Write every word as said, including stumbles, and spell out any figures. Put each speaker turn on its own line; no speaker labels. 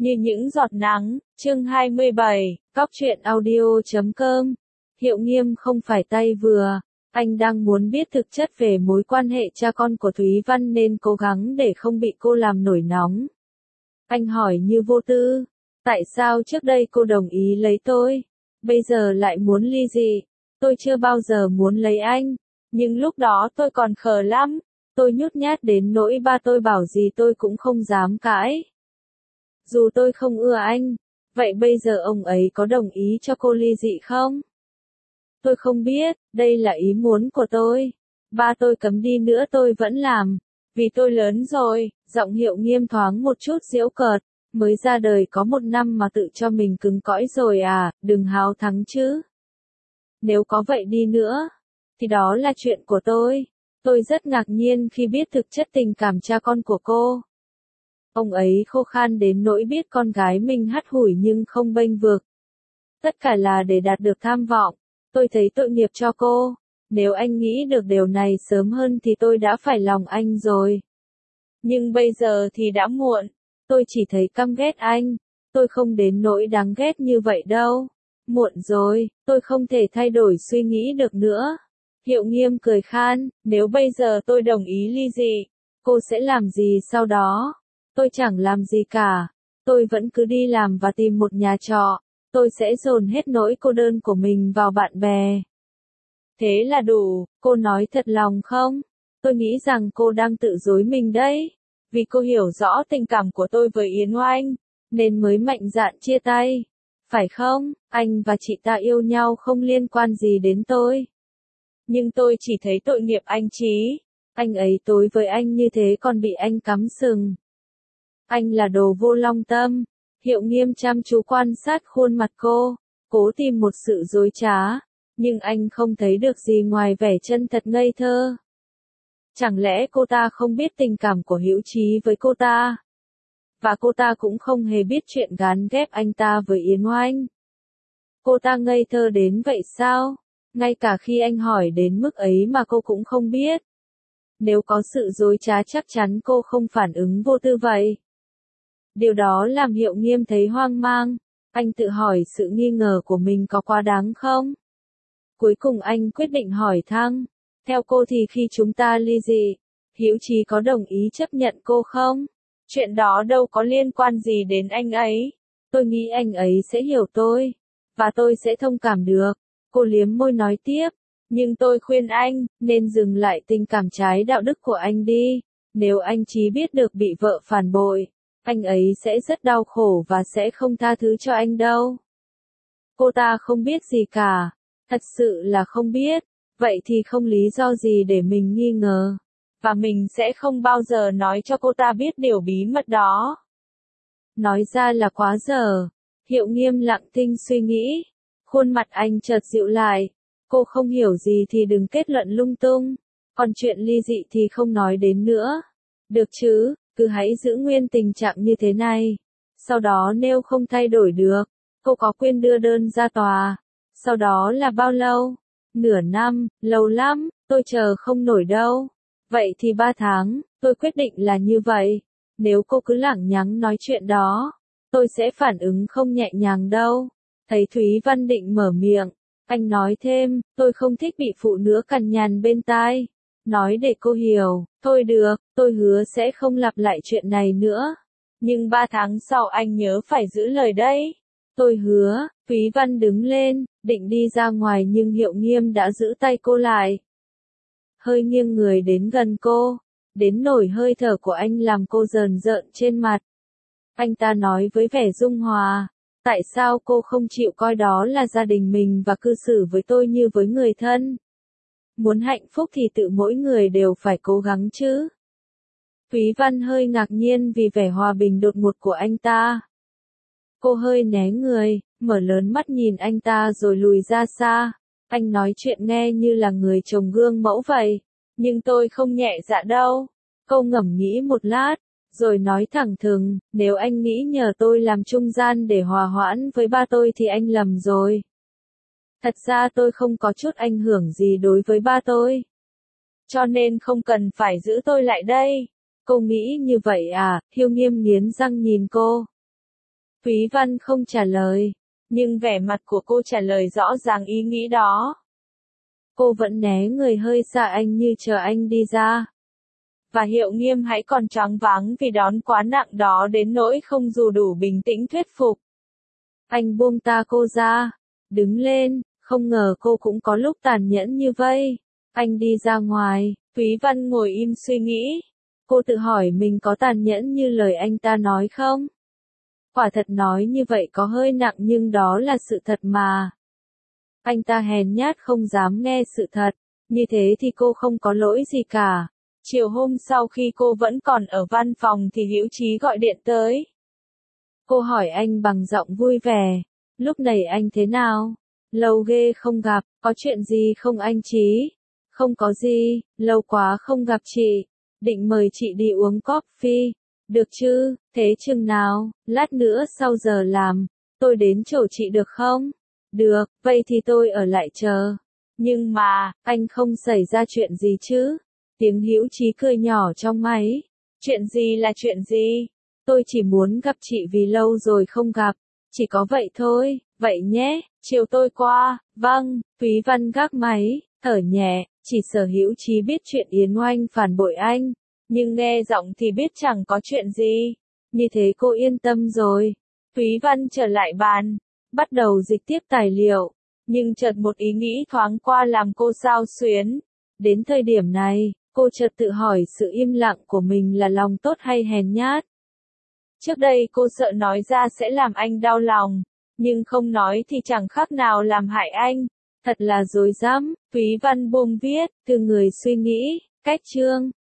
Như những giọt nắng, chương hai mươi bảy, cóc truyện audio chấm com. Hiệu Nghiêm không phải tay vừa, anh đang muốn biết thực chất về mối quan hệ cha con của Thúy Văn nên cố gắng để không bị cô làm nổi nóng. Anh hỏi như vô tư, tại sao trước đây cô đồng ý lấy tôi, bây giờ lại muốn ly dị? Tôi chưa bao giờ muốn lấy anh, nhưng lúc đó tôi còn khờ lắm, tôi nhút nhát đến nỗi ba tôi bảo gì tôi cũng không dám cãi. Dù tôi không ưa anh, vậy bây giờ ông ấy có đồng ý cho cô ly dị không? Tôi không biết, đây là ý muốn của tôi. Ba tôi cấm đi nữa tôi vẫn làm, vì tôi lớn rồi. Giọng Hiệu Nghiêm thoáng một chút giễu cợt, mới ra đời có một năm mà tự cho mình cứng cõi rồi à, đừng háo thắng chứ. Nếu có vậy đi nữa, thì đó là chuyện của tôi. Tôi rất ngạc nhiên khi biết thực chất tình cảm cha con của cô. Ông ấy khô khan đến nỗi biết con gái mình hắt hủi nhưng không bênh vực. Tất cả là để đạt được tham vọng. Tôi thấy tội nghiệp cho cô. Nếu anh nghĩ được điều này sớm hơn thì tôi đã phải lòng anh rồi. Nhưng bây giờ thì đã muộn. Tôi chỉ thấy căm ghét anh. Tôi không đến nỗi đáng ghét như vậy đâu. Muộn rồi, tôi không thể thay đổi suy nghĩ được nữa. Hiệu Nghiêm cười khan, nếu bây giờ tôi đồng ý ly dị, cô sẽ làm gì sau đó? Tôi chẳng làm gì cả. Tôi vẫn cứ đi làm và tìm một nhà trọ. Tôi sẽ dồn hết nỗi cô đơn của mình vào bạn bè. Thế là đủ, cô nói thật lòng không? Tôi nghĩ rằng cô đang tự dối mình đấy. Vì cô hiểu rõ tình cảm của tôi với Yến Oanh, nên mới mạnh dạn chia tay. Phải không? Anh và chị ta yêu nhau không liên quan gì đến tôi. Nhưng tôi chỉ thấy tội nghiệp anh Chí. Anh ấy tối với anh như thế còn bị anh cắm sừng. Anh là đồ vô long tâm. Hiệu Nghiêm chăm chú quan sát khuôn mặt cô, cố tìm một sự dối trá, nhưng anh không thấy được gì ngoài vẻ chân thật ngây thơ. Chẳng lẽ cô ta không biết tình cảm của Hữu Chí với cô ta? Và cô ta cũng không hề biết chuyện gán ghép anh ta với Yến Oanh. Cô ta ngây thơ đến vậy sao? Ngay cả khi anh hỏi đến mức ấy mà cô cũng không biết. Nếu có sự dối trá chắc chắn cô không phản ứng vô tư vậy. Điều đó làm Hiệu Nghiêm thấy hoang mang. Anh tự hỏi sự nghi ngờ của mình có quá đáng không? Cuối cùng anh quyết định hỏi thẳng. Theo cô thì khi chúng ta ly dị, Hữu Chí có đồng ý chấp nhận cô không? Chuyện đó đâu có liên quan gì đến anh ấy. Tôi nghĩ anh ấy sẽ hiểu tôi. Và tôi sẽ thông cảm được. Cô liếm môi nói tiếp. Nhưng tôi khuyên anh, nên dừng lại tình cảm trái đạo đức của anh đi. Nếu anh Chí biết được bị vợ phản bội, anh ấy sẽ rất đau khổ và sẽ không tha thứ cho anh đâu. Cô ta không biết gì cả. Thật sự là không biết. Vậy thì không lý do gì để mình nghi ngờ. Và mình sẽ không bao giờ nói cho cô ta biết điều bí mật đó. Nói ra là quá dở. Hiệu Nghiêm lặng thinh suy nghĩ. Khuôn mặt anh chợt dịu lại. Cô không hiểu gì thì đừng kết luận lung tung. Còn chuyện ly dị thì không nói đến nữa. Được chứ, cứ hãy giữ nguyên tình trạng như thế này. Sau đó nếu không thay đổi được, cô có quyền đưa đơn ra tòa. Sau đó là bao lâu? Nửa năm, lâu lắm, tôi chờ không nổi đâu. Vậy thì ba tháng, tôi quyết định là như vậy. Nếu cô cứ lảng nhắng nói chuyện đó, tôi sẽ phản ứng không nhẹ nhàng đâu. Thấy Thúy Văn định mở miệng, anh nói thêm, tôi không thích bị phụ nữ cằn nhằn bên tai. Nói để cô hiểu, thôi được, tôi hứa sẽ không lặp lại chuyện này nữa. Nhưng ba tháng sau anh nhớ phải giữ lời đấy. Tôi hứa. Thúy Văn đứng lên, định đi ra ngoài nhưng Hiệu Nghiêm đã giữ tay cô lại. Hơi nghiêng người đến gần cô, đến nỗi hơi thở của anh làm cô rờn rợn trên mặt. Anh ta nói với vẻ dung hòa, tại sao cô không chịu coi đó là gia đình mình và cư xử với tôi như với người thân? Muốn hạnh phúc thì tự mỗi người đều phải cố gắng chứ. Thúy Văn hơi ngạc nhiên vì vẻ hòa bình đột ngột của anh ta. Cô hơi né người, mở lớn mắt nhìn anh ta rồi lùi ra xa. Anh nói chuyện nghe như là người chồng gương mẫu vậy. Nhưng tôi không nhẹ dạ đâu. Cô ngẫm nghĩ một lát, rồi nói thẳng thừng, nếu anh nghĩ nhờ tôi làm trung gian để hòa hoãn với ba tôi thì anh lầm rồi. Thật ra tôi không có chút ảnh hưởng gì đối với ba tôi. Cho nên không cần phải giữ tôi lại đây. Cô nghĩ như vậy à? Hiệu Nghiêm nghiến răng nhìn cô. Thúy Văn không trả lời, nhưng vẻ mặt của cô trả lời rõ ràng ý nghĩ đó. Cô vẫn né người hơi xa anh như chờ anh đi ra. Và Hiệu Nghiêm hãy còn choáng váng vì đón quá nặng đó đến nỗi không dù đủ bình tĩnh thuyết phục. Anh buông ta cô ra, đứng lên, không ngờ cô cũng có lúc tàn nhẫn như vậy. Anh đi ra ngoài, Thúy Văn ngồi im suy nghĩ. Cô tự hỏi mình có tàn nhẫn như lời anh ta nói không? Quả thật nói như vậy có hơi nặng nhưng đó là sự thật mà. Anh ta hèn nhát không dám nghe sự thật, như thế thì cô không có lỗi gì cả. Chiều hôm sau khi cô vẫn còn ở văn phòng thì Hữu Chí gọi điện tới. Cô hỏi anh bằng giọng vui vẻ, lúc này anh thế nào? Lâu ghê không gặp, có chuyện gì không anh Chí? Không có gì, lâu quá không gặp chị, định mời chị đi uống coffee, được chứ, thế chừng nào, lát nữa sau giờ làm, tôi đến chỗ chị được không? Được, vậy thì tôi ở lại chờ. Nhưng mà, anh không xảy ra chuyện gì chứ? Tiếng Hữu Chí cười nhỏ trong máy. Chuyện gì là chuyện gì? Tôi chỉ muốn gặp chị vì lâu rồi không gặp. Chỉ có vậy thôi, vậy nhé, chiều tôi qua. Vâng, Thúy Văn gác máy, thở nhẹ, chỉ sợ Hữu Chí biết chuyện Yến Oanh phản bội anh. Nhưng nghe giọng thì biết chẳng có chuyện gì. Như thế cô yên tâm rồi. Thúy Văn trở lại bàn, bắt đầu dịch tiếp tài liệu. Nhưng chợt một ý nghĩ thoáng qua làm cô xao xuyến. Đến thời điểm này, cô chợt tự hỏi sự im lặng của mình là lòng tốt hay hèn nhát. Trước đây cô sợ nói ra sẽ làm anh đau lòng, nhưng không nói thì chẳng khác nào làm hại anh. Thật là dối dám. Thúy Văn buông viết, từ người suy nghĩ, cách chương.